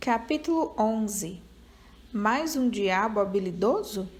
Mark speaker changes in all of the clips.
Speaker 1: Capítulo 11. Mais um diabo habilidoso?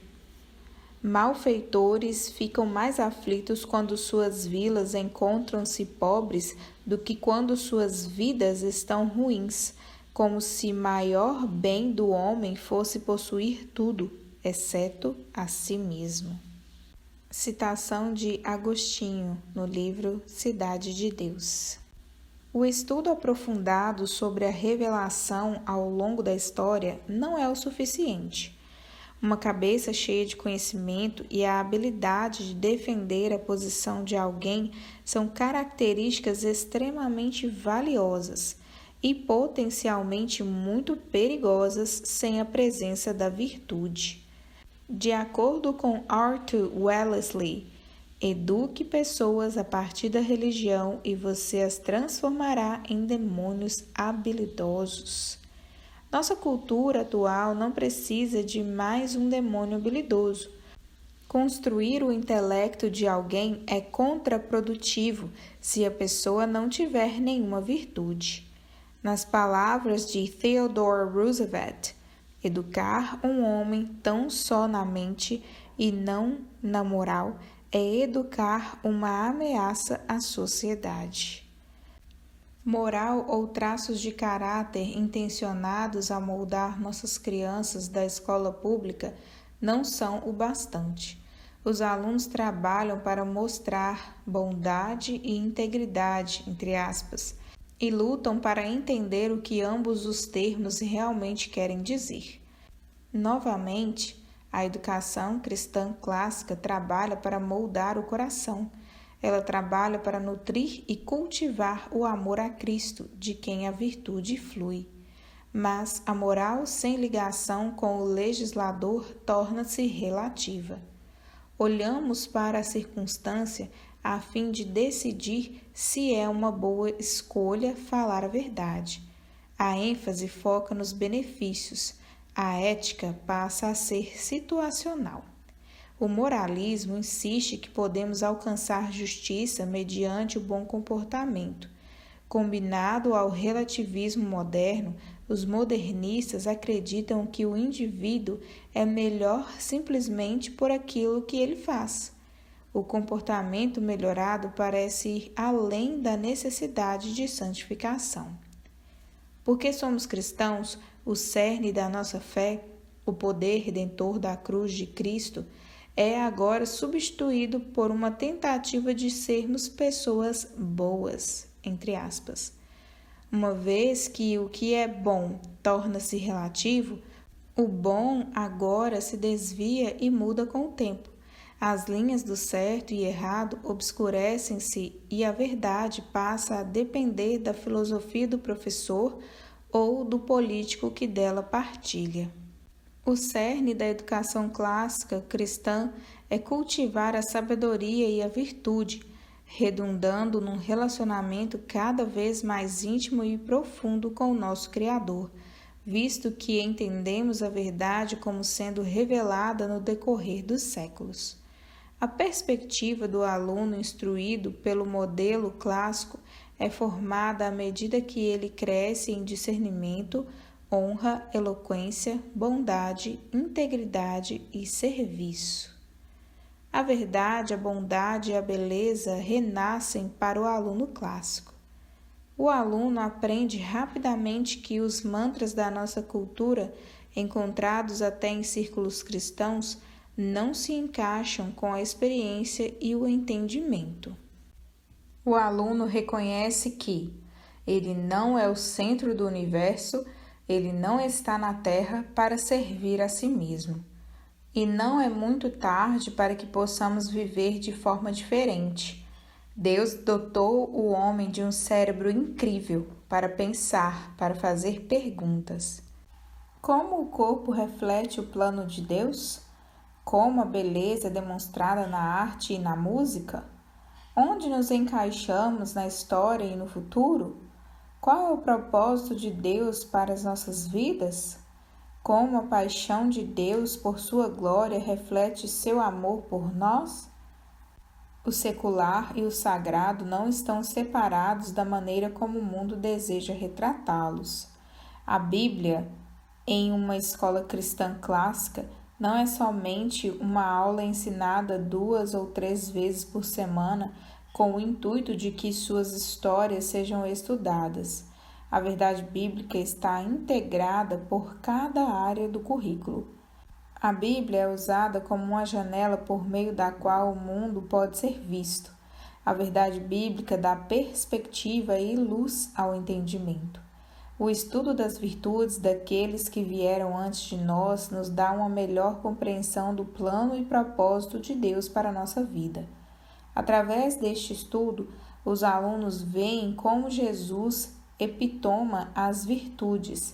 Speaker 1: Malfeitores ficam mais aflitos quando suas vilas encontram-se pobres do que quando suas vidas estão ruins, como se maior bem do homem fosse possuir tudo, exceto a si mesmo. Citação de Agostinho, no livro Cidade de Deus. O estudo aprofundado sobre a revelação ao longo da história não é o suficiente. Uma cabeça cheia de conhecimento e a habilidade de defender a posição de alguém são características extremamente valiosas e potencialmente muito perigosas sem a presença da virtude. De acordo com Arthur Wellesley, eduque pessoas a partir da religião e você as transformará em demônios habilidosos. Nossa cultura atual não precisa de mais um demônio habilidoso. Construir o intelecto de alguém é contraprodutivo se a pessoa não tiver nenhuma virtude. Nas palavras de Theodore Roosevelt, educar um homem tão só na mente e não na moral é educar uma ameaça à sociedade. Moral ou traços de caráter intencionados a moldar nossas crianças da escola pública não são o bastante. Os alunos trabalham para mostrar bondade e integridade, entre aspas, e lutam para entender o que ambos os termos realmente querem dizer. Novamente, a educação cristã clássica trabalha para moldar o coração. Ela trabalha para nutrir e cultivar o amor a Cristo, de quem a virtude flui. Mas a moral sem ligação com o legislador torna-se relativa. Olhamos para a circunstância a fim de decidir se é uma boa escolha falar a verdade. A ênfase foca nos benefícios. A ética passa a ser situacional. O moralismo insiste que podemos alcançar justiça mediante o bom comportamento. Combinado ao relativismo moderno, os modernistas acreditam que o indivíduo é melhor simplesmente por aquilo que ele faz. O comportamento melhorado parece ir além da necessidade de santificação. Porque somos cristãos, o cerne da nossa fé, o poder redentor da cruz de Cristo, é agora substituído por uma tentativa de sermos pessoas boas, entre aspas. Uma vez que o que é bom torna-se relativo, o bom agora se desvia e muda com o tempo. As linhas do certo e errado obscurecem-se e a verdade passa a depender da filosofia do professor ou do político que dela partilha. O cerne da educação clássica cristã é cultivar a sabedoria e a virtude, redundando num relacionamento cada vez mais íntimo e profundo com o nosso Criador, visto que entendemos a verdade como sendo revelada no decorrer dos séculos. A perspectiva do aluno instruído pelo modelo clássico é formada à medida que ele cresce em discernimento, honra, eloquência, bondade, integridade e serviço. A verdade, a bondade e a beleza renascem para o aluno clássico. O aluno aprende rapidamente que os mantras da nossa cultura, encontrados até em círculos cristãos, não se encaixam com a experiência e o entendimento. O aluno reconhece que ele não é o centro do universo, ele não está na Terra para servir a si mesmo. E não é muito tarde para que possamos viver de forma diferente. Deus dotou o homem de um cérebro incrível para pensar, para fazer perguntas. Como o corpo reflete o plano de Deus? Como a beleza é demonstrada na arte e na música? Onde nos encaixamos na história e no futuro? Qual é o propósito de Deus para as nossas vidas? Como a paixão de Deus por sua glória reflete seu amor por nós? O secular e o sagrado não estão separados da maneira como o mundo deseja retratá-los. A Bíblia, em uma escola cristã clássica, não é somente uma aula ensinada 2 ou 3 vezes por semana com o intuito de que suas histórias sejam estudadas. A verdade bíblica está integrada por cada área do currículo. A Bíblia é usada como uma janela por meio da qual o mundo pode ser visto. A verdade bíblica dá perspectiva e luz ao entendimento. O estudo das virtudes daqueles que vieram antes de nós nos dá uma melhor compreensão do plano e propósito de Deus para a nossa vida. Através deste estudo, os alunos veem como Jesus epitoma as virtudes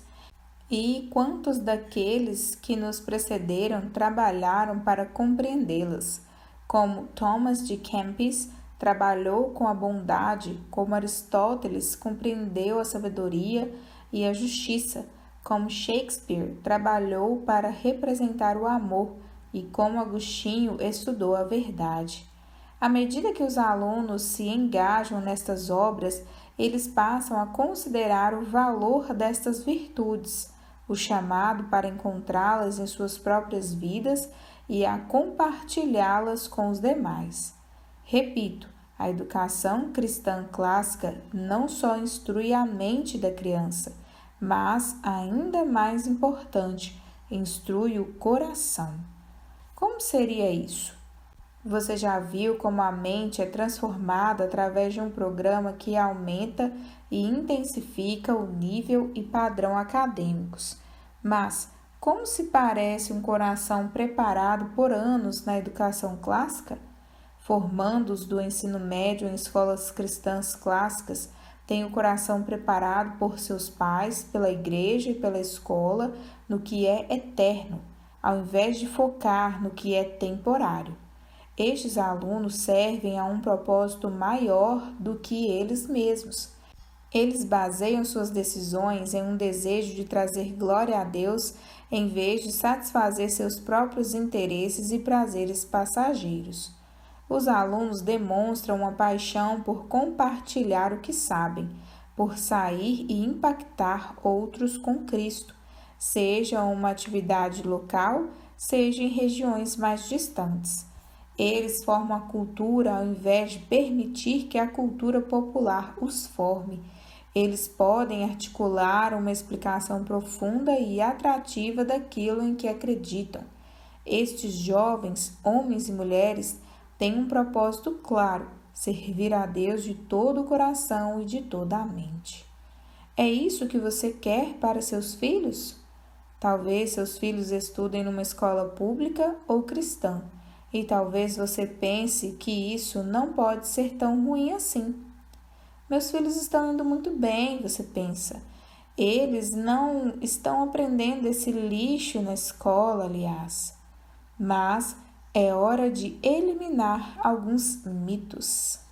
Speaker 1: e quantos daqueles que nos precederam trabalharam para compreendê-las, como Thomas de Kempis trabalhou com a bondade, como Aristóteles compreendeu a sabedoria e a justiça, como Shakespeare trabalhou para representar o amor e como Agostinho estudou a verdade. À medida que os alunos se engajam nestas obras, eles passam a considerar o valor destas virtudes, o chamado para encontrá-las em suas próprias vidas e a compartilhá-las com os demais. Repito, a educação cristã clássica não só instrui a mente da criança, mas, ainda mais importante, instrui o coração. Como seria isso? Você já viu como a mente é transformada através de um programa que aumenta e intensifica o nível e padrão acadêmicos. Mas como se parece um coração preparado por anos na educação clássica? Formandos do ensino médio em escolas cristãs clássicas têm o coração preparado por seus pais, pela igreja e pela escola no que é eterno, ao invés de focar no que é temporário. Estes alunos servem a um propósito maior do que eles mesmos. Eles baseiam suas decisões em um desejo de trazer glória a Deus em vez de satisfazer seus próprios interesses e prazeres passageiros. Os alunos demonstram uma paixão por compartilhar o que sabem, por sair e impactar outros com Cristo, seja uma atividade local, seja em regiões mais distantes. Eles formam a cultura ao invés de permitir que a cultura popular os forme. Eles podem articular uma explicação profunda e atrativa daquilo em que acreditam. Estes jovens, homens e mulheres, têm um propósito claro: servir a Deus de todo o coração e de toda a mente. É isso que você quer para seus filhos? Talvez seus filhos estudem numa escola pública ou cristã. E talvez você pense que isso não pode ser tão ruim assim. Meus filhos estão indo muito bem, você pensa. Eles não estão aprendendo esse lixo na escola, aliás. Mas é hora de eliminar alguns mitos.